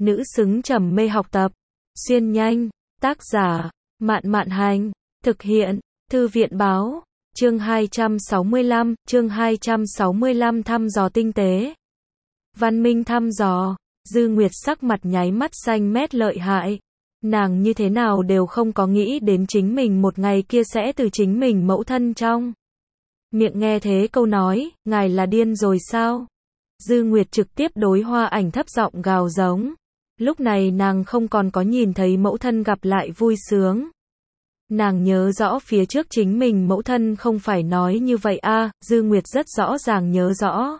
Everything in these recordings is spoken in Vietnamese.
nữ xứng trầm mê học tập. Xuyên nhanh, tác giả, Mạn Mạn Hành, thực hiện, Thư viện Báo, chương 265 thăm dò tinh tế. Văn minh thăm dò, Dư Nguyệt sắc mặt nháy mắt xanh mét lợi hại. Nàng như thế nào đều không có nghĩ đến chính mình một ngày kia sẽ từ chính mình mẫu thân trong miệng nghe thế câu nói, ngài là điên rồi sao? Dư Nguyệt trực tiếp đối Hoa Ảnh thấp giọng gào giống. Lúc này nàng không còn có nhìn thấy mẫu thân gặp lại vui sướng. Nàng nhớ rõ phía trước chính mình mẫu thân không phải nói như vậy a, Dư Nguyệt rất rõ ràng nhớ rõ.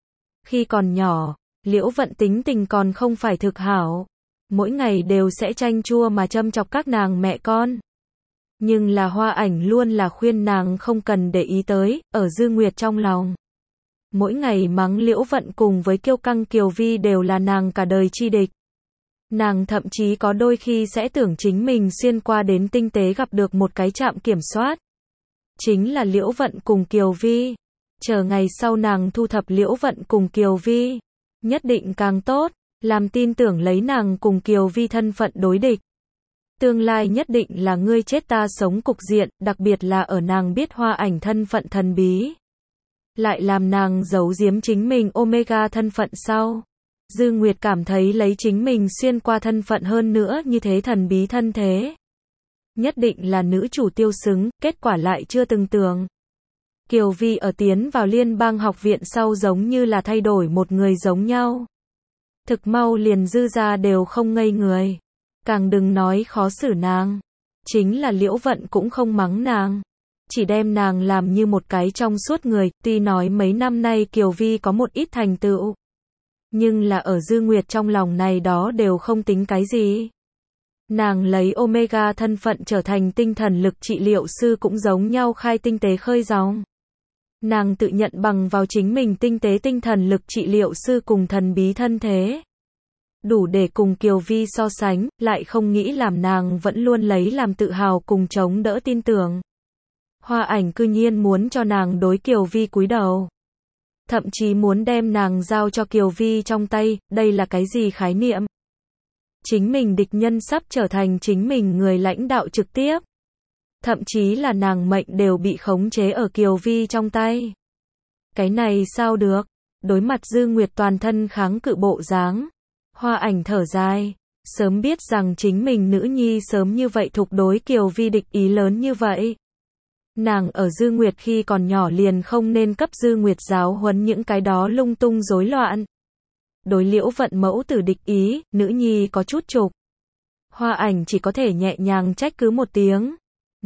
Khi còn nhỏ, Liễu Vận tính tình còn không phải thực hảo. Mỗi ngày đều sẽ chanh chua mà châm chọc các nàng mẹ con. Nhưng là Hoa Ảnh luôn là khuyên nàng không cần để ý tới, ở Dư Nguyệt trong lòng. Mỗi ngày mắng Liễu Vận cùng với kiêu căng Kiều Vi đều là nàng cả đời chi địch. Nàng thậm chí có đôi khi sẽ tưởng chính mình xuyên qua đến tinh tế gặp được một cái trạm kiểm soát. Chính là Liễu Vận cùng Kiều Vi. Chờ ngày sau nàng thu thập Liễu Vận cùng Kiều Vi. Nhất định càng tốt, làm tin tưởng lấy nàng cùng Kiều Vi thân phận đối địch. Tương lai nhất định là ngươi chết ta sống cục diện, đặc biệt là ở nàng biết Hoa Ảnh thân phận thần bí. Lại làm nàng giấu giếm chính mình Omega thân phận sau. Dư Nguyệt cảm thấy lấy chính mình xuyên qua thân phận hơn nữa như thế thần bí thân thế. Nhất định là nữ chủ tiêu xứng, kết quả lại chưa từng tưởng. Kiều Vi ở tiến vào liên bang học viện sau giống như là thay đổi một người giống nhau. Thực mau liền Dư gia đều không ngây người. Càng đừng nói khó xử nàng. Chính là Liễu Vận cũng không mắng nàng. Chỉ đem nàng làm như một cái trong suốt người, tuy nói mấy năm nay Kiều Vi có một ít thành tựu. Nhưng là ở Dư Nguyệt trong lòng này đó đều không tính cái gì. Nàng lấy Omega thân phận trở thành tinh thần lực trị liệu sư cũng giống nhau khai tinh tế khơi dòng. Nàng tự nhận bằng vào chính mình tinh tế tinh thần lực trị liệu sư cùng thần bí thân thế. Đủ để cùng Kiều Vi so sánh, lại không nghĩ làm nàng vẫn luôn lấy làm tự hào cùng chống đỡ tin tưởng. Hoa Ảnh cư nhiên muốn cho nàng đối Kiều Vi cúi đầu. Thậm chí muốn đem nàng giao cho Kiều Vi trong tay, đây là cái gì khái niệm? Chính mình địch nhân sắp trở thành chính mình người lãnh đạo trực tiếp. Thậm chí là nàng mệnh đều bị khống chế ở Kiều Vi trong tay. Cái này sao được? Đối mặt Dư Nguyệt toàn thân kháng cự bộ dáng. Hoa Ảnh thở dài. Sớm biết rằng chính mình nữ nhi sớm như vậy thục đối Kiều Vi địch ý lớn như vậy. Nàng ở Dư Nguyệt khi còn nhỏ liền không nên cấp Dư Nguyệt giáo huấn những cái đó lung tung rối loạn. Đối Liễu Vận mẫu tử địch ý, nữ nhi có chút trục. Hoa Ảnh chỉ có thể nhẹ nhàng trách cứ một tiếng.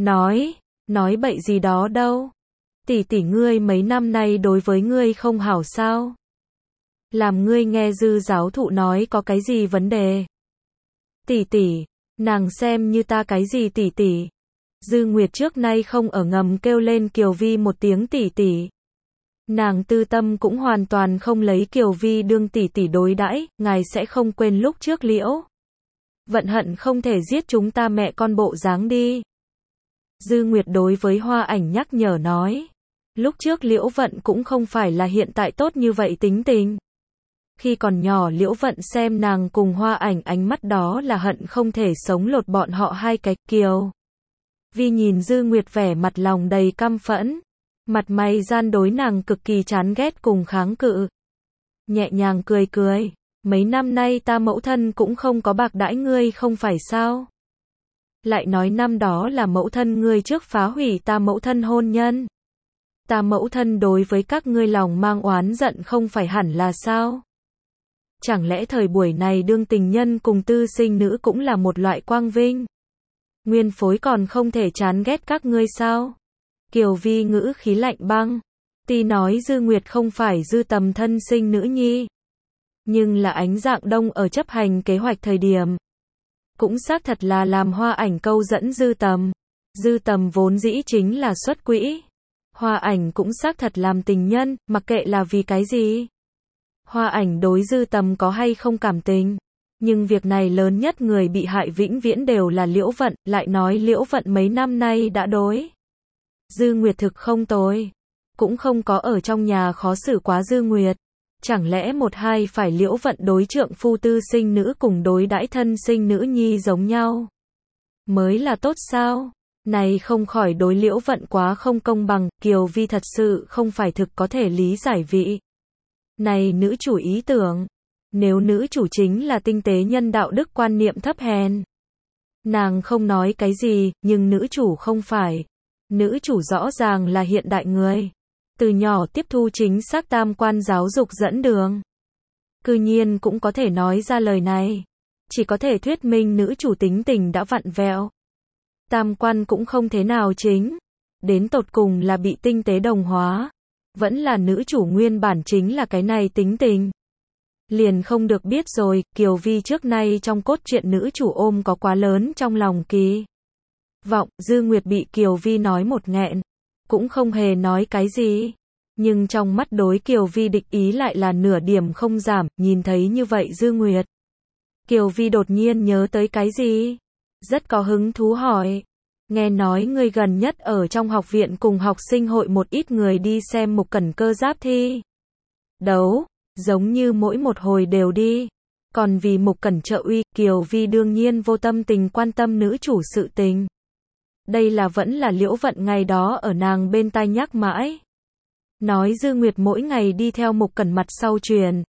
Nói bậy gì đó đâu. Tỷ tỷ ngươi mấy năm nay đối với ngươi không hảo sao? Làm ngươi nghe Dư giáo thụ nói có cái gì vấn đề? Tỷ tỷ, nàng xem như ta cái gì tỷ tỷ? Dư Nguyệt trước nay không ở ngầm kêu lên Kiều Vi một tiếng tỷ tỷ. Nàng tư tâm cũng hoàn toàn không lấy Kiều Vi đương tỷ tỷ đối đãi, ngài sẽ không quên lúc trước Liễu Vận hận không thể giết chúng ta mẹ con bộ dáng đi. Dư Nguyệt đối với Hoa Ảnh nhắc nhở nói. Lúc trước Liễu Vận cũng không phải là hiện tại tốt như vậy tính tình. Khi còn nhỏ Liễu Vận xem nàng cùng Hoa Ảnh ánh mắt đó là hận không thể sống lột bọn họ hai cái. Kiều Vi nhìn Dư Nguyệt vẻ mặt lòng đầy căm phẫn. Mặt mày gian đối nàng cực kỳ chán ghét cùng kháng cự. Nhẹ nhàng cười cười. Mấy năm nay ta mẫu thân cũng không có bạc đãi ngươi không phải sao? Lại nói năm đó là mẫu thân ngươi trước phá hủy ta mẫu thân hôn nhân. Ta mẫu thân đối với các ngươi lòng mang oán giận không phải hẳn là sao? Chẳng lẽ thời buổi này đương tình nhân cùng tư sinh nữ cũng là một loại quang vinh? Nguyên phối còn không thể chán ghét các ngươi sao? Kiều Vi ngữ khí lạnh băng. Tuy nói Dư Nguyệt không phải Dư Tầm thân sinh nữ nhi. Nhưng là Ánh Dạng Đông ở chấp hành kế hoạch thời điểm. Cũng xác thật là làm Hoa Ảnh câu dẫn Dư Tầm. Dư Tầm vốn dĩ chính là xuất quỹ. Hoa Ảnh cũng xác thật làm tình nhân, mặc kệ là vì cái gì. Hoa Ảnh đối Dư Tầm có hay không cảm tình. Nhưng việc này lớn nhất người bị hại vĩnh viễn đều là Liễu Vận, lại nói Liễu Vận mấy năm nay đã đối Dư Nguyệt thực không tồi. Cũng không có ở trong nhà khó xử quá Dư Nguyệt. Chẳng lẽ một hai phải Liễu Vận đối trượng phu tư sinh nữ cùng đối đãi thân sinh nữ nhi giống nhau mới là tốt sao? Này không khỏi đối Liễu Vận quá không công bằng, Kiều Vi thật sự không phải thực có thể lý giải vị này nữ chủ ý tưởng. Nếu nữ chủ chính là tinh tế nhân đạo đức quan niệm thấp hèn, nàng không nói cái gì, nhưng nữ chủ không phải. Nữ chủ rõ ràng là hiện đại người. Từ nhỏ tiếp thu chính xác tam quan giáo dục dẫn đường. Cư nhiên cũng có thể nói ra lời này. Chỉ có thể thuyết minh nữ chủ tính tình đã vặn vẹo. Tam quan cũng không thế nào chính. Đến tột cùng là bị tinh tế đồng hóa. Vẫn là nữ chủ nguyên bản chính là cái này tính tình. Liền không được biết rồi, Kiều Vi trước nay trong cốt truyện nữ chủ ôm có quá lớn trong lòng kỳ vọng. Dư Nguyệt bị Kiều Vi nói một nghẹn, cũng không hề nói cái gì. Nhưng trong mắt đối Kiều Vi địch ý lại là nửa điểm không giảm, nhìn thấy như vậy Dư Nguyệt. Kiều Vi đột nhiên nhớ tới cái gì? Rất có hứng thú hỏi. Nghe nói ngươi gần nhất ở trong học viện cùng học sinh hội một ít người đi xem Mục Cẩn cơ giáp thi đấu, giống như mỗi một hồi đều đi. Còn vì Mục Cẩn trợ uy, Kiều Vi đương nhiên vô tâm tình quan tâm nữ chủ sự tình. Đây là vẫn là Liễu Vận ngày đó ở nàng bên tai nhắc mãi. Nói Dư Nguyệt mỗi ngày đi theo Mục Cẩn mặt sau truyền.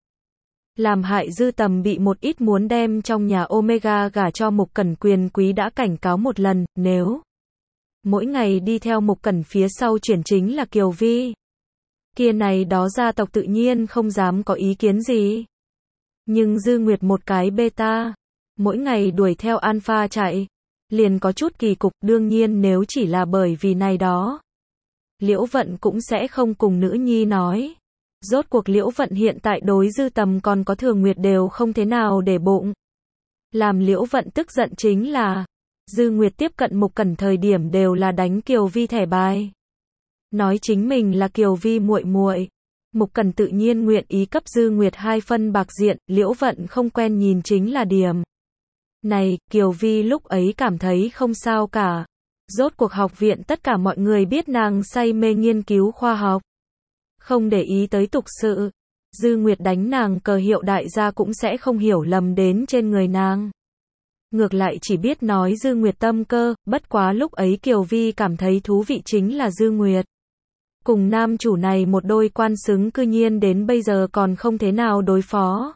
Làm hại Dư Tầm bị một ít muốn đem trong nhà Omega gả cho Mục Cẩn quyền quý đã cảnh cáo một lần, nếu mỗi ngày đi theo Mục Cẩn phía sau chuyển chính là Kiều Vi. Kia này đó gia tộc tự nhiên không dám có ý kiến gì. Nhưng Dư Nguyệt một cái beta, mỗi ngày đuổi theo alpha chạy, liền có chút kỳ cục. Đương nhiên nếu chỉ là bởi vì này đó, Liễu Vận cũng sẽ không cùng nữ nhi nói. Rốt cuộc Liễu Vận hiện tại đối Dư Tầm còn có Thường Nguyệt đều không thế nào để bụng. Làm Liễu Vận tức giận chính là, Dư Nguyệt tiếp cận Mục Cẩn thời điểm đều là đánh Kiều Vi thẻ bài. Nói chính mình là Kiều Vi muội muội. Mục Cẩn tự nhiên nguyện ý cấp Dư Nguyệt 2 phân bạc diện, Liễu Vận không quen nhìn chính là điểm này. Kiều Vi lúc ấy cảm thấy không sao cả. Rốt cuộc học viện tất cả mọi người biết nàng say mê nghiên cứu khoa học, không để ý tới tục sự. Dư Nguyệt đánh nàng cờ hiệu đại gia cũng sẽ không hiểu lầm đến trên người nàng. Ngược lại chỉ biết nói Dư Nguyệt tâm cơ, bất quá lúc ấy Kiều Vi cảm thấy thú vị chính là Dư Nguyệt cùng nam chủ này một đôi quan xứng cư nhiên đến bây giờ còn không thế nào đối phó.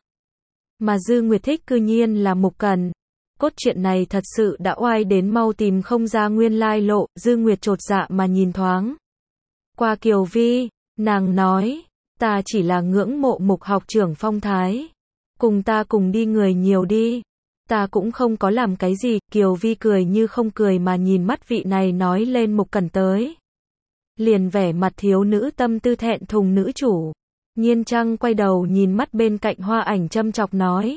Mà Dư Nguyệt thích cư nhiên là Mục Cẩn. Cốt truyện này thật sự đã oai đến mau tìm không ra nguyên lai lộ. Dư Nguyệt chột dạ mà nhìn thoáng qua Kiều Vi, nàng nói, ta chỉ là ngưỡng mộ Mục học trưởng phong thái. Cùng ta cùng đi người nhiều đi. Ta cũng không có làm cái gì. Kiều Vi cười như không cười mà nhìn mắt vị này nói lên Mục Cẩn tới. Liền vẻ mặt thiếu nữ tâm tư thẹn thùng nữ chủ. Nhiên Trăng quay đầu nhìn mắt bên cạnh Hoa Ảnh châm chọc nói.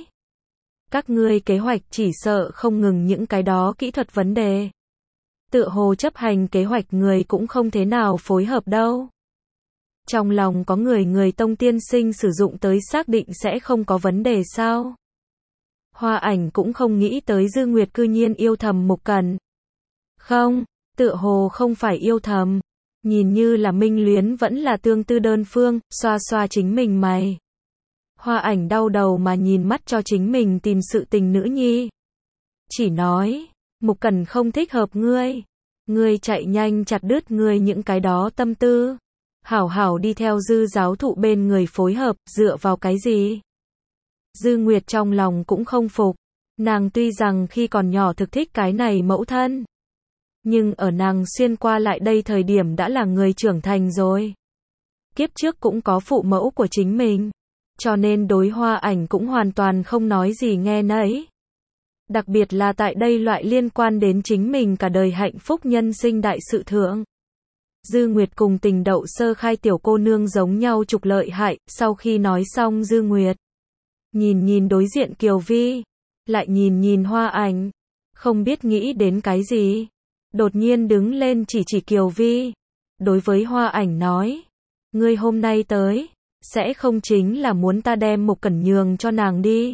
Các ngươi kế hoạch chỉ sợ không ngừng những cái đó kỹ thuật vấn đề. Tựa hồ chấp hành kế hoạch người cũng không thế nào phối hợp đâu. Trong lòng có người Tông tiên sinh sử dụng tới xác định sẽ không có vấn đề sao? Hoa Ảnh cũng không nghĩ tới Dư Nguyệt cư nhiên yêu thầm Mục Cẩn. Không, tựa hồ không phải yêu thầm. Nhìn như là minh luyến vẫn là tương tư đơn phương, xoa xoa chính mình mày. Hoa Ảnh đau đầu mà nhìn mắt cho chính mình tìm sự tình nữ nhi. Chỉ nói, Mục Cẩn không thích hợp ngươi. Ngươi chạy nhanh chặt đứt ngươi những cái đó tâm tư. Hảo hảo đi theo Dư giáo thụ bên người phối hợp, dựa vào cái gì? Dư Nguyệt trong lòng cũng không phục. Nàng tuy rằng khi còn nhỏ thực thích cái này mẫu thân. Nhưng ở nàng xuyên qua lại đây thời điểm đã là người trưởng thành rồi. Kiếp trước cũng có phụ mẫu của chính mình. Cho nên đối Hoa Ảnh cũng hoàn toàn không nói gì nghe nấy. Đặc biệt là tại đây loại liên quan đến chính mình cả đời hạnh phúc nhân sinh đại sự thượng. Dư Nguyệt cùng Tình Đậu sơ khai tiểu cô nương giống nhau trục lợi hại. Sau khi nói xong Dư Nguyệt nhìn đối diện Kiều Vi, lại nhìn Hoa Ảnh, không biết nghĩ đến cái gì. Đột nhiên đứng lên chỉ Kiều Vi, đối với Hoa Ảnh nói, ngươi hôm nay tới, sẽ không chính là muốn ta đem Mục Cẩn nhường cho nàng đi.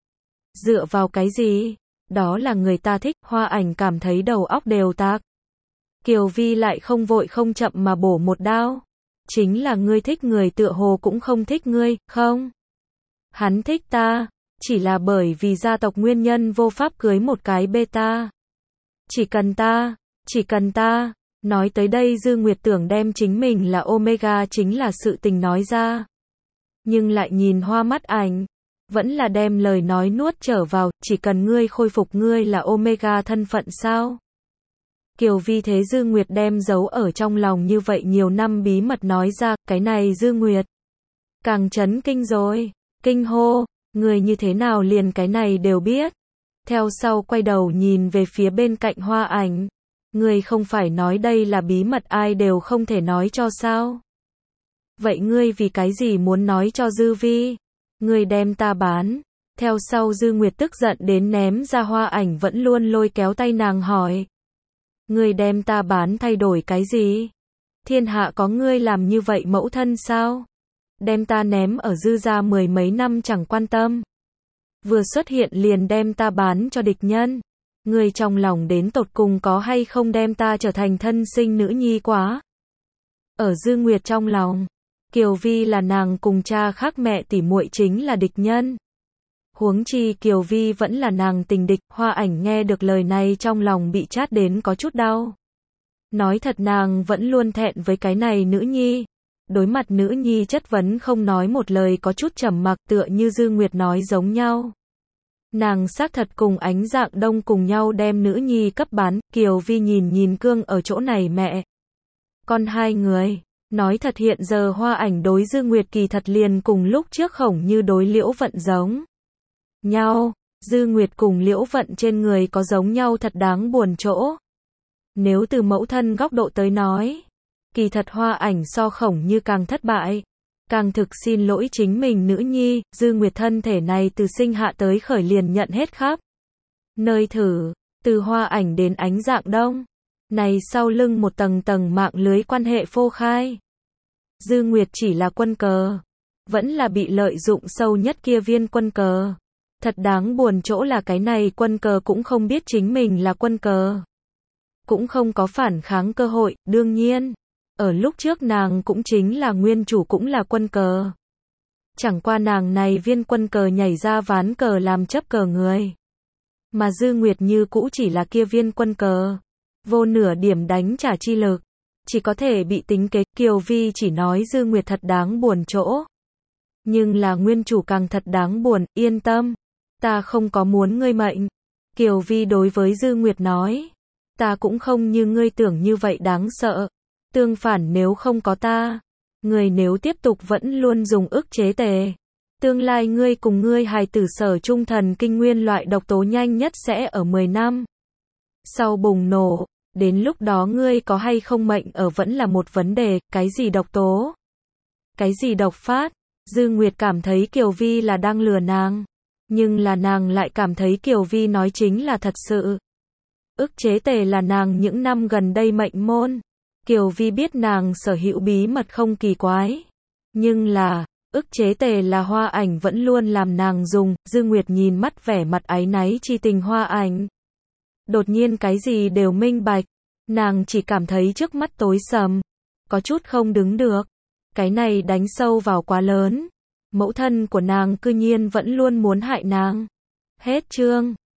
Dựa vào cái gì? Đó là người ta thích. Hoa Ảnh cảm thấy đầu óc đều tạc. Kiều Vi lại không vội không chậm mà bổ một đao. Chính là ngươi thích người tựa hồ cũng không thích ngươi, không? Hắn thích ta, chỉ là bởi vì gia tộc nguyên nhân vô pháp cưới một cái beta. Chỉ cần ta. Nói tới đây Dư Nguyệt tưởng đem chính mình là Omega chính là sự tình nói ra. Nhưng lại nhìn hoa mắt ảnh, vẫn là đem lời nói nuốt trở vào, chỉ cần ngươi khôi phục ngươi là Omega thân phận sao? Kiều Vi thế Dư Nguyệt đem giấu ở trong lòng như vậy nhiều năm bí mật nói ra, cái này Dư Nguyệt càng chấn kinh rồi, kinh hô, người như thế nào liền cái này đều biết. Theo sau quay đầu nhìn về phía bên cạnh hoa ảnh, ngươi không phải nói đây là bí mật ai đều không thể nói cho sao? Vậy ngươi vì cái gì muốn nói cho Dư Vi? Ngươi đem ta bán. Theo sau Dư Nguyệt tức giận đến ném ra hoa ảnh vẫn luôn lôi kéo tay nàng hỏi. Ngươi đem ta bán thay đổi cái gì? Thiên hạ có ngươi làm như vậy mẫu thân sao? Đem ta ném ở Dư gia mười mấy năm chẳng quan tâm. Vừa xuất hiện liền đem ta bán cho địch nhân. Ngươi trong lòng đến tột cùng có hay không đem ta trở thành thân sinh nữ nhi quá? Ở Dư Nguyệt trong lòng, Kiều Vi là nàng cùng cha khác mẹ tỉ muội chính là địch nhân. Huống chi Kiều Vi vẫn là nàng tình địch, hoa ảnh nghe được lời này trong lòng bị chát đến có chút đau. Nói thật nàng vẫn luôn thẹn với cái này nữ nhi. Đối mặt nữ nhi chất vấn không nói một lời có chút trầm mặc tựa như Dư Nguyệt nói giống nhau. Nàng xác thật cùng Ánh Dạng Đông cùng nhau đem nữ nhi cấp bán, Kiều Vi nhìn cương ở chỗ này mẹ. Con hai người, nói thật hiện giờ hoa ảnh đối Dư Nguyệt kỳ thật liền cùng lúc trước Khổng Như đối Liễu Vận giống nhau, Dư Nguyệt cùng Liễu Vận trên người có giống nhau thật đáng buồn chỗ. Nếu từ mẫu thân góc độ tới nói, kỳ thật hoa ảnh so Khổng Như càng thất bại. Càng thực xin lỗi chính mình nữ nhi, Dư Nguyệt thân thể này từ sinh hạ tới khởi liền nhận hết khắp nơi thử, từ hoa ảnh đến Ánh Dạng Đông. Này sau lưng một tầng tầng mạng lưới quan hệ phô khai. Dư Nguyệt chỉ là quân cờ, vẫn là bị lợi dụng sâu nhất kia viên quân cờ. Thật đáng buồn chỗ là cái này quân cờ cũng không biết chính mình là quân cờ. Cũng không có phản kháng cơ hội, đương nhiên. Ở lúc trước nàng cũng chính là nguyên chủ cũng là quân cờ. Chẳng qua nàng này viên quân cờ nhảy ra ván cờ làm chấp cờ người. Mà Dư Nguyệt như cũ chỉ là kia viên quân cờ. Vô nửa điểm đánh trả chi lực. Chỉ có thể bị tính kế. Kiều Vi chỉ nói Dư Nguyệt thật đáng buồn chỗ. Nhưng là nguyên chủ càng thật đáng buồn, yên tâm. Ta không có muốn ngươi mệnh. Kiều Vi đối với Dư Nguyệt nói. Ta cũng không như ngươi tưởng như vậy đáng sợ. Tương phản nếu không có ta, người nếu tiếp tục vẫn luôn dùng ức chế tề, tương lai ngươi cùng ngươi hài tử sở trung thần kinh nguyên loại độc tố nhanh nhất sẽ ở 10 năm sau bùng nổ, đến lúc đó ngươi có hay không mệnh ở vẫn là một vấn đề, cái gì độc tố? Cái gì độc phát? Dư Nguyệt cảm thấy Kiều Vi là đang lừa nàng, nhưng là nàng lại cảm thấy Kiều Vi nói chính là thật sự. Ức chế tề là nàng những năm gần đây mệnh môn. Kiều Vi biết nàng sở hữu bí mật không kỳ quái. Nhưng là, ức chế tề là hoa ảnh vẫn luôn làm nàng dùng. Dư Nguyệt nhìn mắt vẻ mặt áy náy chi tình hoa ảnh. Đột nhiên cái gì đều minh bạch. Nàng chỉ cảm thấy trước mắt tối sầm. Có chút không đứng được. Cái này đánh sâu vào quá lớn. Mẫu thân của nàng cư nhiên vẫn luôn muốn hại nàng. Hết chương.